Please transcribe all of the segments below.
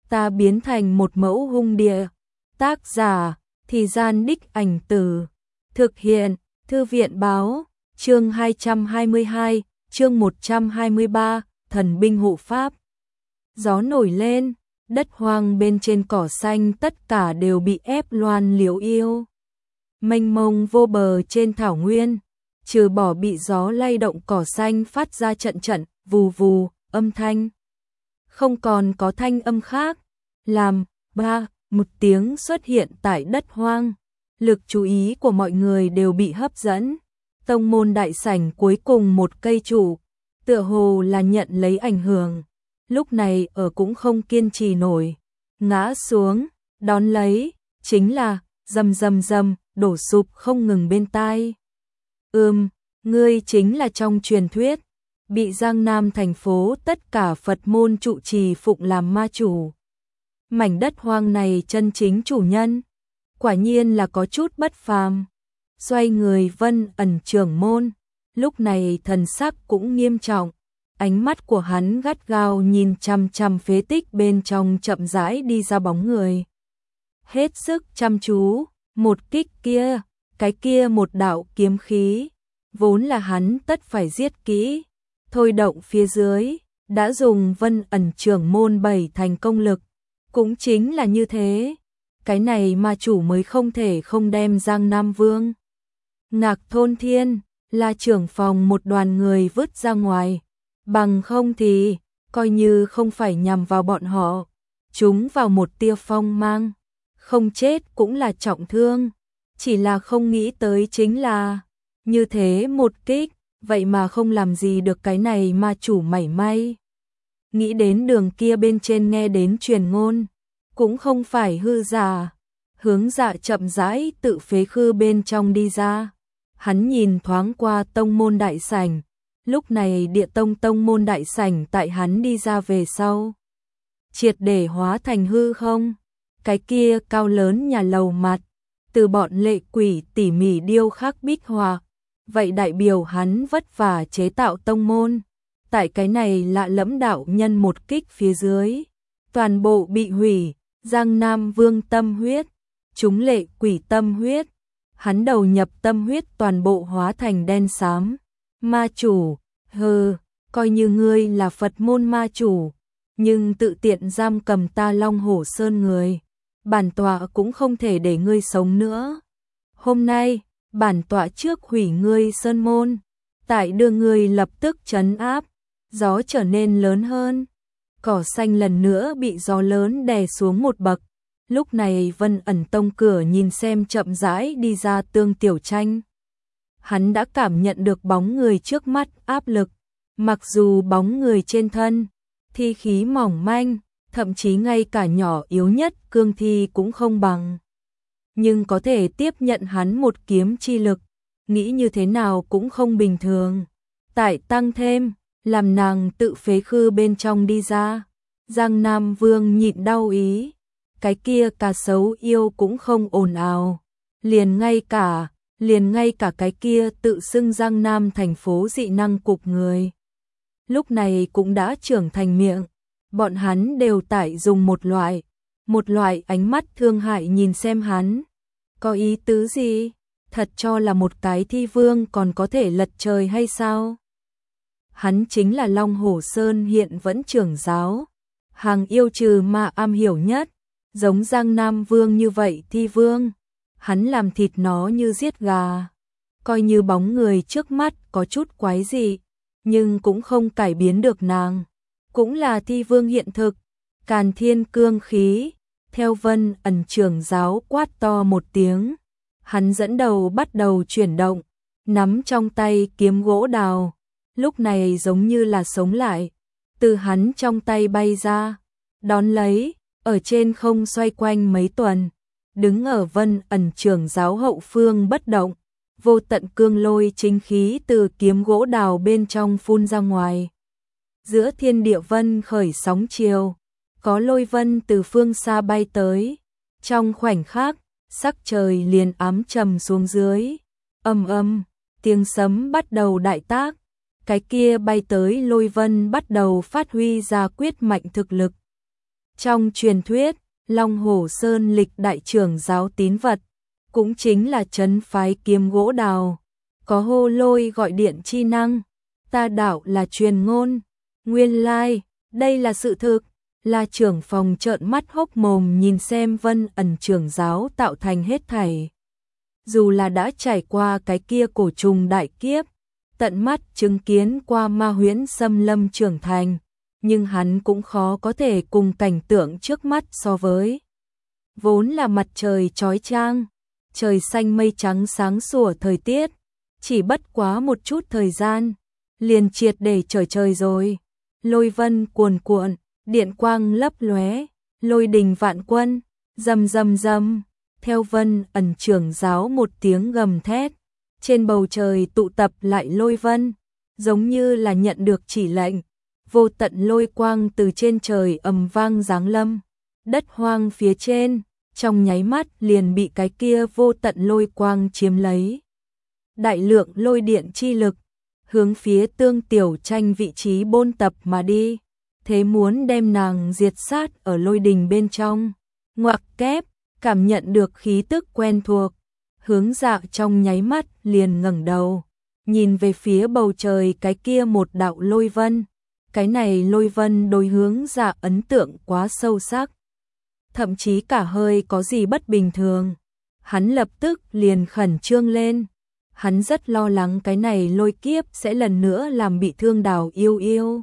ta biến thành một mẫu hung địa. Tác giả, Thì Gian Đích Ảnh Từ. Thực hiện, Thư viện báo, chương 222, chương 123, Thần binh hộ pháp. Gió nổi lên, đất hoang bên trên cỏ xanh tất cả đều bị ép loan liễu yêu. Mênh mông vô bờ trên thảo nguyên, trừ bỏ bị gió lay động cỏ xanh phát ra trận trận, vù vù, âm thanh. Không còn có thanh âm khác, làm, một tiếng xuất hiện tại đất hoang. Lực chú ý của mọi người đều bị hấp dẫn. Tông môn đại sảnh cuối cùng một cây trụ, tựa hồ là nhận lấy ảnh hưởng. Lúc này ở cũng không kiên trì nổi, ngã xuống, đón lấy, chính là, rầm rầm rầm, đổ sụp không ngừng bên tai. Ngươi chính là trong truyền thuyết, bị Giang Nam thành phố tất cả Phật môn trụ trì phụng làm ma chủ. Mảnh đất hoang này chân chính chủ nhân, quả nhiên là có chút bất phàm. Xoay người Vân Ẩn trưởng môn, lúc này thần sắc cũng nghiêm trọng, ánh mắt của hắn gắt gao nhìn chằm chằm phế tích bên trong chậm rãi đi ra bóng người. Hết sức chăm chú, một kích kia, cái kia một đạo kiếm khí, vốn là hắn tất phải giết kỹ, thôi động phía dưới, đã dùng Vân Ẩn trưởng môn 7 thành công lực, cũng chính là như thế, cái này ma chủ mới không thể không đem Giang Nam Vương. Ngạc Thôn Thiên, là trưởng phòng một đoàn người vứt ra ngoài, bằng không thì, coi như không phải nhằm vào bọn họ, chúng vào một tia phong mang, không chết cũng là trọng thương, chỉ là không nghĩ tới chính là, như thế một kích, vậy mà không làm gì được cái này ma chủ mảy may. Nghĩ đến đường kia bên trên nghe đến truyền ngôn, cũng không phải hư giả, hướng dạ chậm rãi tự phế khư bên trong đi ra. Hắn nhìn thoáng qua tông môn đại sảnh, lúc này địa tông môn đại sảnh tại hắn đi ra về sau. Triệt để hóa thành hư không, cái kia cao lớn nhà lầu mặt, từ bọn lệ quỷ tỉ mỉ điêu khắc bích họa, vậy đại biểu hắn vất vả chế tạo tông môn. Tại cái này lạ lẫm đạo nhân một kích phía dưới, toàn bộ bị hủy, Giang Nam Vương tâm huyết, chúng lệ quỷ tâm huyết, hắn đầu nhập tâm huyết toàn bộ hóa thành đen xám. Ma chủ, coi như ngươi là Phật môn ma chủ, nhưng tự tiện giam cầm ta Long Hổ Sơn người, bản tọa cũng không thể để ngươi sống nữa. Hôm nay, bản tọa trước hủy ngươi sơn môn, tại đưa ngươi lập tức trấn áp. Gió trở nên lớn hơn, cỏ xanh lần nữa bị gió lớn đè xuống một bậc. Lúc này Vân Ẩn tông cửa nhìn xem chậm rãi đi ra Tương Tiểu Tranh. Hắn đã cảm nhận được bóng người trước mắt áp lực, mặc dù bóng người trên thân, thi khí mỏng manh, thậm chí ngay cả nhỏ yếu nhất cương thi cũng không bằng. Nhưng có thể tiếp nhận hắn một kiếm chi lực, nghĩ như thế nào cũng không bình thường. Tại tăng thêm, làm nàng tự phế khư bên trong đi ra, Giang Nam Vương nhịn đau ý, cái kia cá sấu yêu cũng không ồn ào, liền ngay cả cái kia tự xưng Giang Nam thành phố dị năng cục người. Lúc này cũng đã trưởng thành miệng, bọn hắn đều tại dùng một loại ánh mắt thương hại nhìn xem hắn. Có ý tứ gì? Thật cho là một cái thi vương còn có thể lật trời hay sao? Hắn chính là Long Hổ Sơn hiện vẫn trưởng giáo, hàng yêu trừ mà am hiểu nhất, giống Giang Nam Vương như vậy thi vương, hắn làm thịt nó như giết gà. Coi như bóng người trước mắt có chút quái dị, nhưng cũng không cải biến được nàng, cũng là thi vương hiện thực, càn thiên cương khí. Theo Vân Ẩn trưởng giáo quát to một tiếng, hắn dẫn đầu bắt đầu chuyển động, nắm trong tay kiếm gỗ đào. Lúc này giống như là sống lại, từ hắn trong tay bay ra, đón lấy, ở trên không xoay quanh mấy tuần, đứng ở Vân Ẩn trưởng giáo hậu phương bất động, vô tận cương lôi chính khí từ kiếm gỗ đào bên trong phun ra ngoài. Giữa thiên địa vân khởi sóng chiều, có lôi vân từ phương xa bay tới, trong khoảnh khắc, sắc trời liền ám trầm xuống dưới, tiếng sấm bắt đầu đại tác. Cái kia bay tới lôi vân bắt đầu phát huy ra quyết mạnh thực lực. Trong truyền thuyết, Long Hổ Sơn lịch đại trưởng giáo tín vật, cũng chính là trấn phái kiếm gỗ đào, có hô lôi gọi điện chi năng, ta đạo là truyền ngôn, nguyên lai, đây là sự thực. La trưởng phòng trợn mắt hốc mồm nhìn xem Vân Ẩn trưởng giáo tạo thành hết thảy. Dù là đã trải qua cái kia cổ trùng đại kiếp, tận mắt chứng kiến qua ma huyễn xâm lâm trưởng thành, nhưng hắn cũng khó có thể cùng cảnh tượng trước mắt so với. Vốn là mặt trời chói chang, trời xanh mây trắng sáng sủa thời tiết, chỉ bất quá một chút thời gian, liền triệt để trở trời rồi. Lôi vân cuồn cuộn, điện quang lấp lóe, lôi đình vạn quân, rầm rầm rầm, theo Vân Ẩn trưởng giáo một tiếng gầm thét, trên bầu trời tụ tập lại lôi vân, giống như là nhận được chỉ lệnh, vô tận lôi quang từ trên trời ầm vang giáng lâm, đất hoang phía trên, trong nháy mắt liền bị cái kia vô tận lôi quang chiếm lấy. Đại lượng lôi điện chi lực, hướng phía Tương Tiểu Tranh vị trí bôn tập mà đi, thế muốn đem nàng diệt sát ở lôi đình bên trong. Ngoặc kép, cảm nhận được khí tức quen thuộc, Hướng Dạ trong nháy mắt liền ngẩng đầu, nhìn về phía bầu trời cái kia một đạo lôi vân. Cái này lôi vân đối Hướng Dạ ấn tượng quá sâu sắc, thậm chí cả hơi có gì bất bình thường. Hắn lập tức liền khẩn trương lên. Hắn rất lo lắng cái này lôi kiếp sẽ lần nữa làm bị thương Đào Yêu Yêu.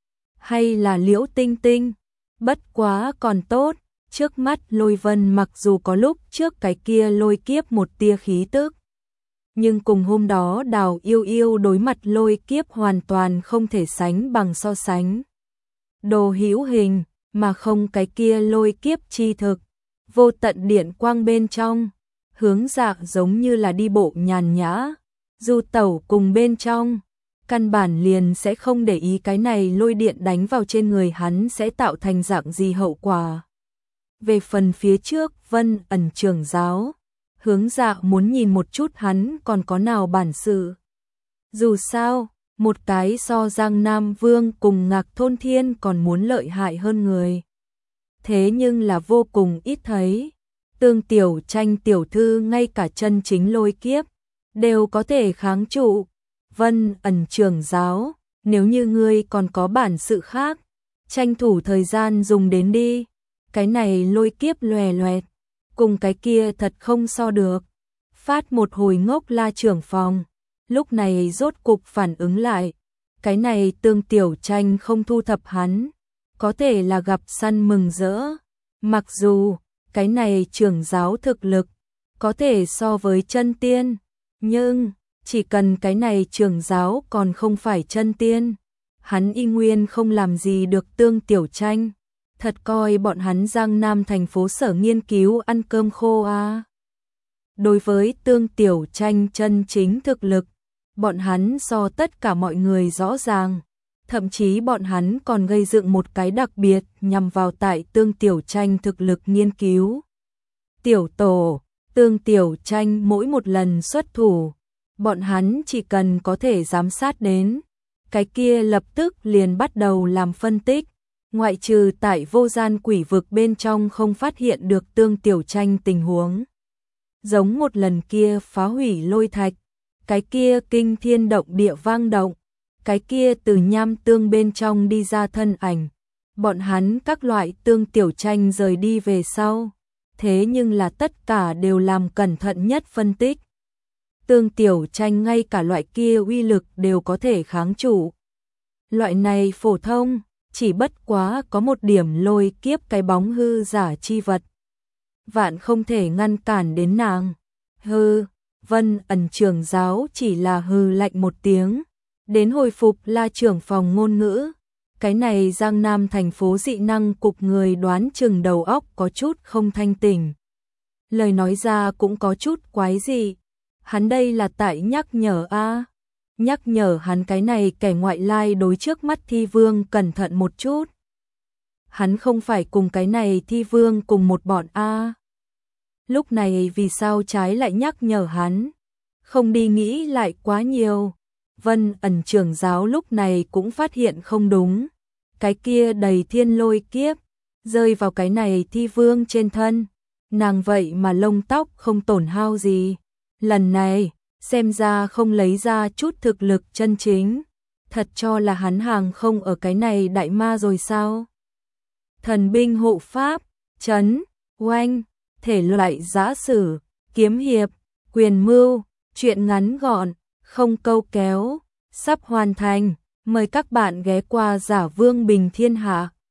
Hay là Liễu Tinh Tinh. Bất quá còn tốt, trước mắt lôi vân mặc dù có lúc trước cái kia lôi kiếp một tia khí tức, nhưng cùng hôm đó Đào Yêu Yêu đối mặt lôi kiếp hoàn toàn không thể sánh bằng so sánh. Đồ hữu hình, mà không cái kia lôi kiếp chi thực, vô tận điện quang bên trong. Hướng Dạ giống như là đi bộ nhàn nhã, du tẩu cùng bên trong, căn bản liền sẽ không để ý cái này lôi điện đánh vào trên người hắn sẽ tạo thành dạng gì hậu quả. Về phần phía trước Vân Ẩn trưởng giáo, Hướng Dạ muốn nhìn một chút hắn còn có nào bản sự. Dù sao, một cái so Giang Nam Vương cùng Ngạc Thôn Thiên còn muốn lợi hại hơn người. Thế nhưng là vô cùng ít thấy. Tương Tiểu Tranh tiểu thư ngay cả chân chính lôi kiếp đều có thể kháng trụ. Vân Ẩn trưởng giáo, nếu như ngươi còn có bản sự khác, tranh thủ thời gian dùng đến đi. Cái này lôi kiếp lòe loẹt, cùng cái kia thật không so được. Phát một hồi ngốc La trưởng phòng, lúc này rốt cục phản ứng lại. Cái này Tương Tiểu Tranh không thu thập hắn, có thể là gặp săn mừng rỡ. Mặc dù cái này trưởng giáo thực lực có thể so với chân tiên, nhưng chỉ cần cái này trưởng giáo còn không phải chân tiên, hắn y nguyên không làm gì được Tương Tiểu Tranh. Thật coi bọn hắn Giang Nam thành phố Sở nghiên cứu ăn cơm khô à. Đối với Tương Tiểu Tranh chân chính thực lực, bọn hắn so tất cả mọi người rõ ràng. Thậm chí bọn hắn còn gây dựng một cái đặc biệt nhằm vào tại Tương Tiểu Tranh thực lực nghiên cứu. Tiểu tổ, Tương Tiểu Tranh mỗi một lần xuất thủ, bọn hắn chỉ cần có thể giám sát đến, cái kia lập tức liền bắt đầu làm phân tích, ngoại trừ tại vô gian quỷ vực bên trong không phát hiện được Tương Tiểu Tranh tình huống. Giống một lần kia phá hủy lôi thạch, cái kia kinh thiên động địa vang động, cái kia từ nham tương bên trong đi ra thân ảnh, bọn hắn các loại Tương Tiểu Tranh rời đi về sau, thế nhưng là tất cả đều làm cẩn thận nhất phân tích. Tương Tiểu Tranh ngay cả loại kia uy lực đều có thể kháng trụ. Loại này phổ thông, chỉ bất quá có một điểm lôi kiếp cái bóng hư giả chi vật. Vạn không thể ngăn cản đến nàng. Hư, Vân Ẩn trưởng giáo chỉ là hư lạnh một tiếng. Đến hồi phục La trưởng phòng ngôn ngữ, cái này Giang Nam thành phố dị năng cục người đoán chừng đầu óc có chút không thanh tỉnh. Lời nói ra cũng có chút quái dị. Hắn đây là tại nhắc nhở a, nhắc nhở hắn cái này kẻ ngoại lai đối trước mắt thi vương cẩn thận một chút. Hắn không phải cùng cái này thi vương cùng một bọn a. Lúc này vì sao trái lại nhắc nhở hắn? Không đi nghĩ lại quá nhiều. Vân Ẩn trưởng giáo lúc này cũng phát hiện không đúng. Cái kia đầy thiên lôi kiếp, rơi vào cái này thi vương trên thân. Nàng vậy mà lông tóc không tổn hao gì. Lần này, xem ra không lấy ra chút thực lực chân chính. Thật cho là hắn hàng không ở cái này đại ma rồi sao? Thần binh hộ pháp, trấn, oanh, thể loại giã sử, kiếm hiệp, quyền mưu, truyện ngắn gọn, không câu kéo, sắp hoàn thành. Mời các bạn ghé qua Giả Vương Bình Thiên Hạ.